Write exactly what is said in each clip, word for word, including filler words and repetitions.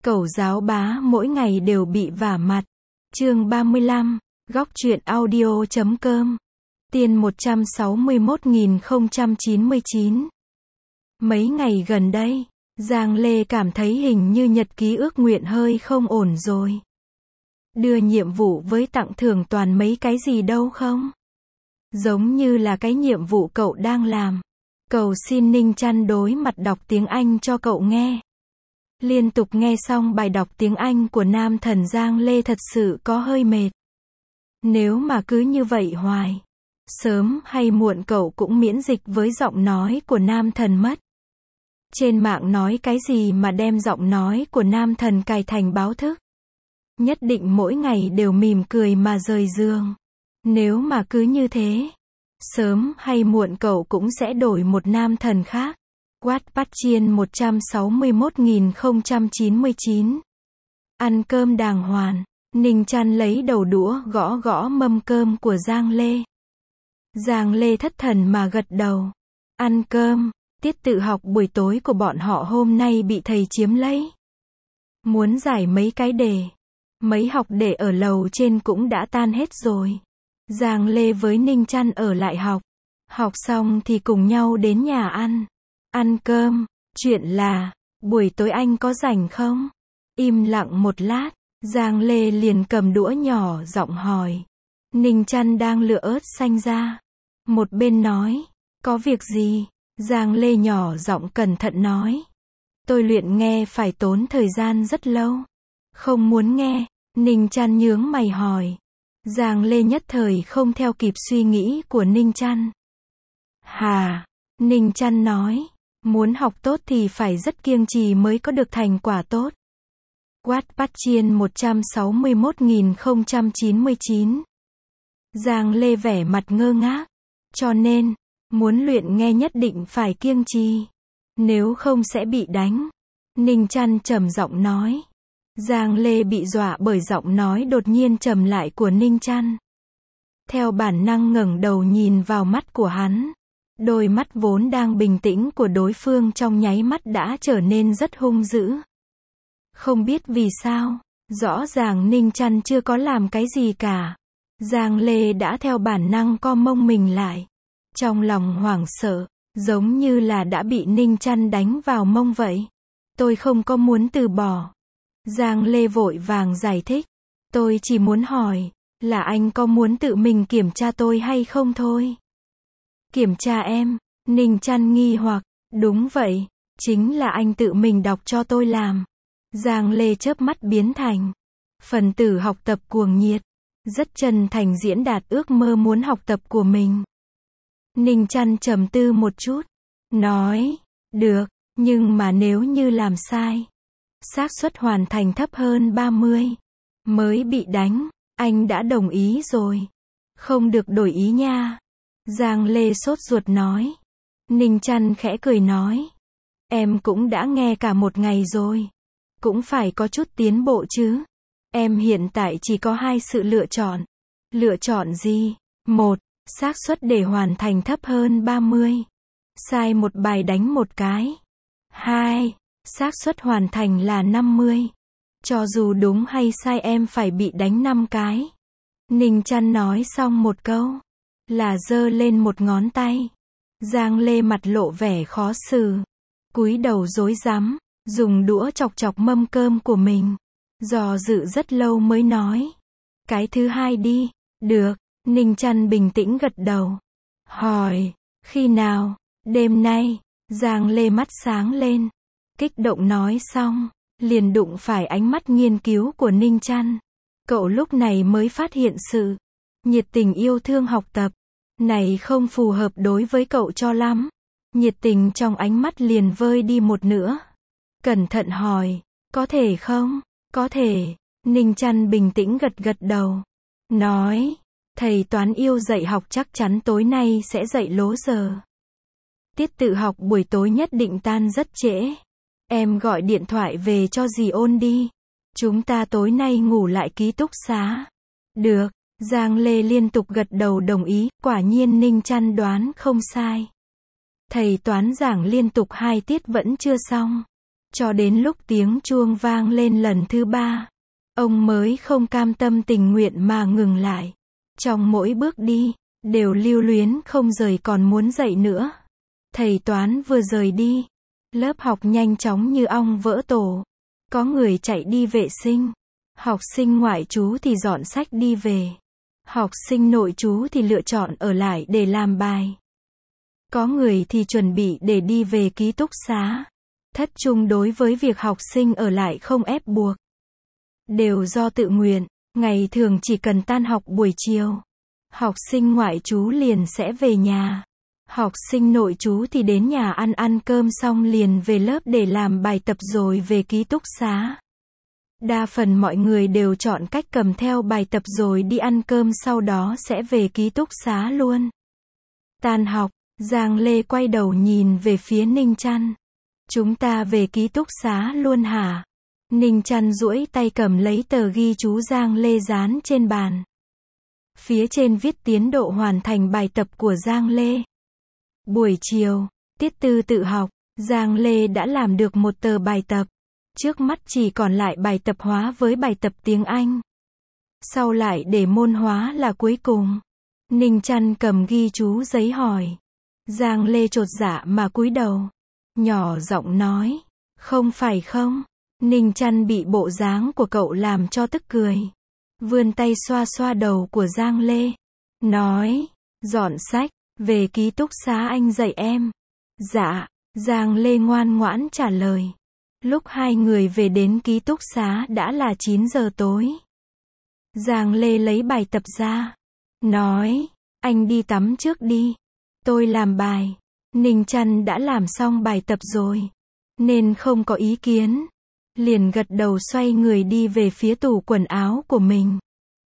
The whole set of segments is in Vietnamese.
Cẩu giáo bá mỗi ngày đều bị vả mặt. Chương ba mươi lăm, góc truyện audio chấm com. Tiên một trăm sáu mươi mốt nghìn không trăm chín mươi chín. Mấy ngày gần đây, Giang Lê cảm thấy hình như nhật ký ước nguyện hơi không ổn rồi. Đưa nhiệm vụ với tặng thưởng toàn mấy cái gì đâu không? Giống như là cái nhiệm vụ cậu đang làm. Cầu xin Ninh Chăn đối mặt đọc tiếng Anh cho cậu nghe. Liên tục nghe xong bài đọc tiếng Anh của nam thần, Giang Lê thật sự có hơi mệt. Nếu mà cứ như vậy hoài, sớm hay muộn cậu cũng miễn dịch với giọng nói của nam thần mất. Trên mạng nói cái gì mà đem giọng nói của nam thần cài thành báo thức. Nhất định mỗi ngày đều mỉm cười mà rời giường. Nếu mà cứ như thế, sớm hay muộn cậu cũng sẽ đổi một nam thần khác. Wattpad Chiên một trăm sáu mươi mốt nghìn không trăm chín mươi chín. Ăn cơm đàng hoàng, Ninh Chăn lấy đầu đũa gõ gõ mâm cơm của Giang Lê. Giang Lê thất thần mà gật đầu. Ăn cơm, tiết tự học buổi tối của bọn họ hôm nay bị thầy chiếm lấy. Muốn giải mấy cái đề. Mấy học đề ở lầu trên cũng đã tan hết rồi. Giang Lê với Ninh Chăn ở lại học. Học xong thì cùng nhau đến nhà ăn. Ăn cơm, chuyện là, buổi tối anh có rảnh không? Im lặng một lát, Giang Lê liền cầm đũa nhỏ giọng hỏi. Ninh Chăn đang lựa ớt xanh ra. Một bên nói, có việc gì? Giang Lê nhỏ giọng cẩn thận nói. Tôi luyện nghe phải tốn thời gian rất lâu. Không muốn nghe, Ninh Chăn nhướng mày hỏi. Giang Lê nhất thời không theo kịp suy nghĩ của Ninh Chăn. Hà, Ninh Chăn nói. Muốn học tốt thì phải rất kiêng trì mới có được thành quả tốt. Wattpad Chiên một trăm sáu mươi mốt nghìn không trăm chín mươi chín. Giang Lê vẻ mặt ngơ ngác. Cho nên, muốn luyện nghe nhất định phải kiêng trì. Nếu không sẽ bị đánh. Ninh Chăn trầm giọng nói. Giang Lê bị dọa bởi giọng nói đột nhiên trầm lại của Ninh Chăn. Theo bản năng ngẩng đầu nhìn vào mắt của hắn. Đôi mắt vốn đang bình tĩnh của đối phương trong nháy mắt đã trở nên rất hung dữ. Không biết vì sao, rõ ràng Ninh Chăn chưa có làm cái gì cả. Giang Lê đã theo bản năng co mông mình lại. Trong lòng hoảng sợ, giống như là đã bị Ninh Chăn đánh vào mông vậy. Tôi không có muốn từ bỏ. Giang Lê vội vàng giải thích. Tôi chỉ muốn hỏi, là anh có muốn tự mình kiểm tra tôi hay không thôi. Kiểm tra em, Ninh Chăn nghi hoặc, đúng vậy, chính là anh tự mình đọc cho tôi làm. Giang Lê chớp mắt biến thành phần tử học tập cuồng nhiệt, rất chân thành diễn đạt ước mơ muốn học tập của mình. Ninh Chăn trầm tư một chút, nói, được, nhưng mà nếu như làm sai, xác suất hoàn thành thấp hơn ba mươi, mới bị đánh, anh đã đồng ý rồi. Không được đổi ý nha. Giang Lê sốt ruột nói. Ninh Chăn khẽ cười nói. Em cũng đã nghe cả một ngày rồi. Cũng phải có chút tiến bộ chứ. Em hiện tại chỉ có hai sự lựa chọn. Lựa chọn gì? Một, xác suất để hoàn thành thấp hơn ba mươi. Sai một bài đánh một cái. Hai, xác suất hoàn thành là năm mươi. Cho dù đúng hay sai em phải bị đánh năm cái. Ninh Chăn nói xong một câu. Là giơ lên một ngón tay. Giang Lê mặt lộ vẻ khó xử. Cúi đầu rối rắm, dùng đũa chọc chọc mâm cơm của mình. Dò dự rất lâu mới nói. Cái thứ hai đi. Được, Ninh Chăn bình tĩnh gật đầu. Hỏi, khi nào? Đêm nay. Giang Lê mắt sáng lên. Kích động nói xong, liền đụng phải ánh mắt nghiên cứu của Ninh Chăn. Cậu lúc này mới phát hiện sự nhiệt tình yêu thương học tập này không phù hợp đối với cậu cho lắm. Nhiệt tình trong ánh mắt liền vơi đi một nửa. Cẩn thận hỏi, có thể không? Có thể. Ninh Chăn bình tĩnh gật gật đầu. Nói, thầy toán yêu dạy học chắc chắn tối nay sẽ dạy lố giờ. Tiết tự học buổi tối nhất định tan rất trễ. Em gọi điện thoại về cho dì ôn đi. Chúng ta tối nay ngủ lại ký túc xá. Được. Giang Lê liên tục gật đầu đồng ý, quả nhiên Ninh Chăn đoán không sai. Thầy toán giảng liên tục hai tiết vẫn chưa xong. Cho đến lúc tiếng chuông vang lên lần thứ ba, ông mới không cam tâm tình nguyện mà ngừng lại. Trong mỗi bước đi, đều lưu luyến không rời còn muốn dậy nữa. Thầy toán vừa rời đi, lớp học nhanh chóng như ong vỡ tổ. Có người chạy đi vệ sinh, học sinh ngoại trú thì dọn sách đi về. Học sinh nội trú thì lựa chọn ở lại để làm bài. Có người thì chuẩn bị để đi về ký túc xá. Thất trung đối với việc học sinh ở lại không ép buộc. Đều do tự nguyện, ngày thường chỉ cần tan học buổi chiều. Học sinh ngoại trú liền sẽ về nhà. Học sinh nội trú thì đến nhà ăn ăn cơm xong liền về lớp để làm bài tập rồi về ký túc xá. Đa phần mọi người đều chọn cách cầm theo bài tập rồi đi ăn cơm sau đó sẽ về ký túc xá luôn. Tan học, Giang Lê quay đầu nhìn về phía Ninh Chăn. Chúng ta về ký túc xá luôn hả? Ninh Chăn duỗi tay cầm lấy tờ ghi chú Giang Lê dán trên bàn. Phía trên viết tiến độ hoàn thành bài tập của Giang Lê. Buổi chiều, tiết tư tự học, Giang Lê đã làm được một tờ bài tập. Trước mắt chỉ còn lại bài tập hóa với bài tập tiếng Anh. Sau lại để môn hóa là cuối cùng. Ninh Chăn cầm ghi chú giấy hỏi. Giang Lê chột dạ mà cúi đầu. Nhỏ giọng nói. Không phải không? Ninh Chăn bị bộ dáng của cậu làm cho tức cười. Vươn tay xoa xoa đầu của Giang Lê. Nói. Dọn sách, về ký túc xá anh dạy em. Dạ. Giang Lê ngoan ngoãn trả lời. Lúc hai người về đến ký túc xá đã là chín giờ tối. Giang Lê lấy bài tập ra. Nói. Anh đi tắm trước đi. Tôi làm bài. Ninh Chăn đã làm xong bài tập rồi. Nên không có ý kiến. Liền gật đầu xoay người đi về phía tủ quần áo của mình.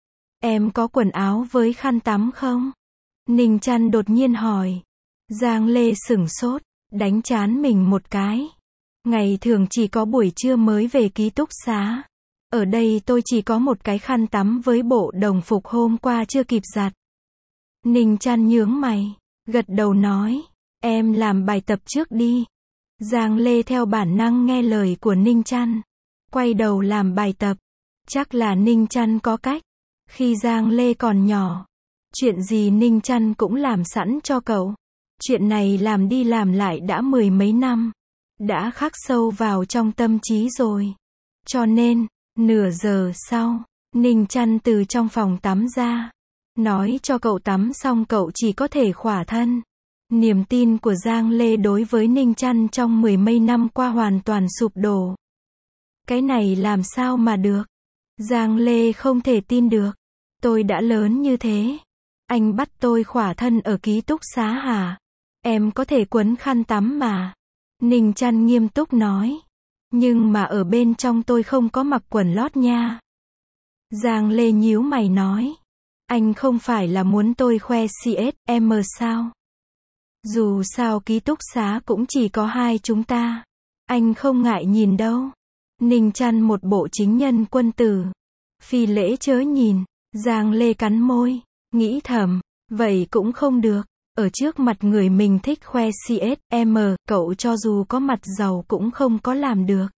Em có quần áo với khăn tắm không? Ninh Chăn đột nhiên hỏi. Giang Lê sửng sốt, đánh trán mình một cái. Ngày thường chỉ có buổi trưa mới về ký túc xá. Ở đây tôi chỉ có một cái khăn tắm với bộ đồng phục hôm qua chưa kịp giặt. Ninh Chăn nhướng mày, gật đầu nói. Em làm bài tập trước đi. Giang Lê theo bản năng nghe lời của Ninh Chăn. Quay đầu làm bài tập. Chắc là Ninh Chăn có cách. Khi Giang Lê còn nhỏ, chuyện gì Ninh Chăn cũng làm sẵn cho cậu. Chuyện này làm đi làm lại đã mười mấy năm. Đã khắc sâu vào trong tâm trí rồi. Cho nên, nửa giờ sau, Ninh Chăn từ trong phòng tắm ra. Nói cho cậu tắm xong cậu chỉ có thể khỏa thân. Niềm tin của Giang Lê đối với Ninh Chăn trong mười mấy năm qua hoàn toàn sụp đổ. Cái này làm sao mà được? Giang Lê không thể tin được. Tôi đã lớn như thế. Anh bắt tôi khỏa thân ở ký túc xá hả? Em có thể quấn khăn tắm mà. Ninh Chăn nghiêm túc nói. Nhưng mà ở bên trong tôi không có mặc quần lót nha. Giang Lê nhíu mày nói. Anh không phải là muốn tôi khoe xê ét em sao? Dù sao ký túc xá cũng chỉ có hai chúng ta. Anh không ngại nhìn đâu. Ninh Chăn một bộ chính nhân quân tử. Phi lễ chớ nhìn. Giang Lê cắn môi. Nghĩ thầm. Vậy cũng không được. Ở trước mặt người mình thích khoe xê ét em, cậu cho dù có mặt giàu cũng không có làm được.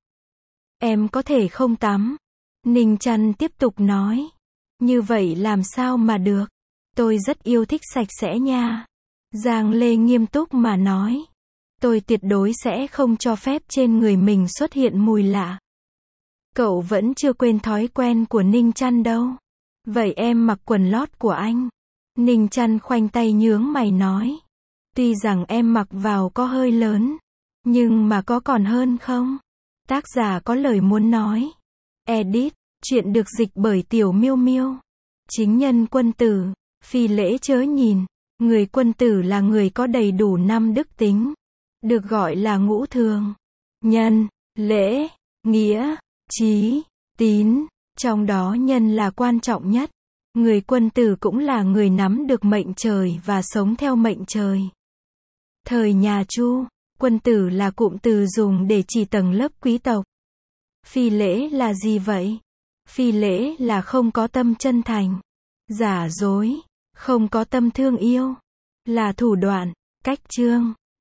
Em có thể không tắm. Ninh Chăn tiếp tục nói. Như vậy làm sao mà được. Tôi rất yêu thích sạch sẽ nha. Giang Lê nghiêm túc mà nói. Tôi tuyệt đối sẽ không cho phép trên người mình xuất hiện mùi lạ. Cậu vẫn chưa quên thói quen của Ninh Chăn đâu. Vậy em mặc quần lót của anh. Ninh Chăn khoanh tay nhướng mày nói. Tuy rằng em mặc vào có hơi lớn. Nhưng mà có còn hơn không? Tác giả có lời muốn nói. Edit. Chuyện được dịch bởi Tiểu Miêu Miêu. Chính nhân quân tử. Phi lễ chớ nhìn. Người quân tử là người có đầy đủ năm đức tính. Được gọi là ngũ thường. Nhân, lễ, nghĩa, trí, tín. Trong đó nhân là quan trọng nhất. Người quân tử cũng là người nắm được mệnh trời và sống theo mệnh trời. Thời nhà Chu, quân tử là cụm từ dùng để chỉ tầng lớp quý tộc. Phi lễ là gì vậy? Phi lễ là không có tâm chân thành, giả dối, không có tâm thương yêu, là thủ đoạn, cách chương.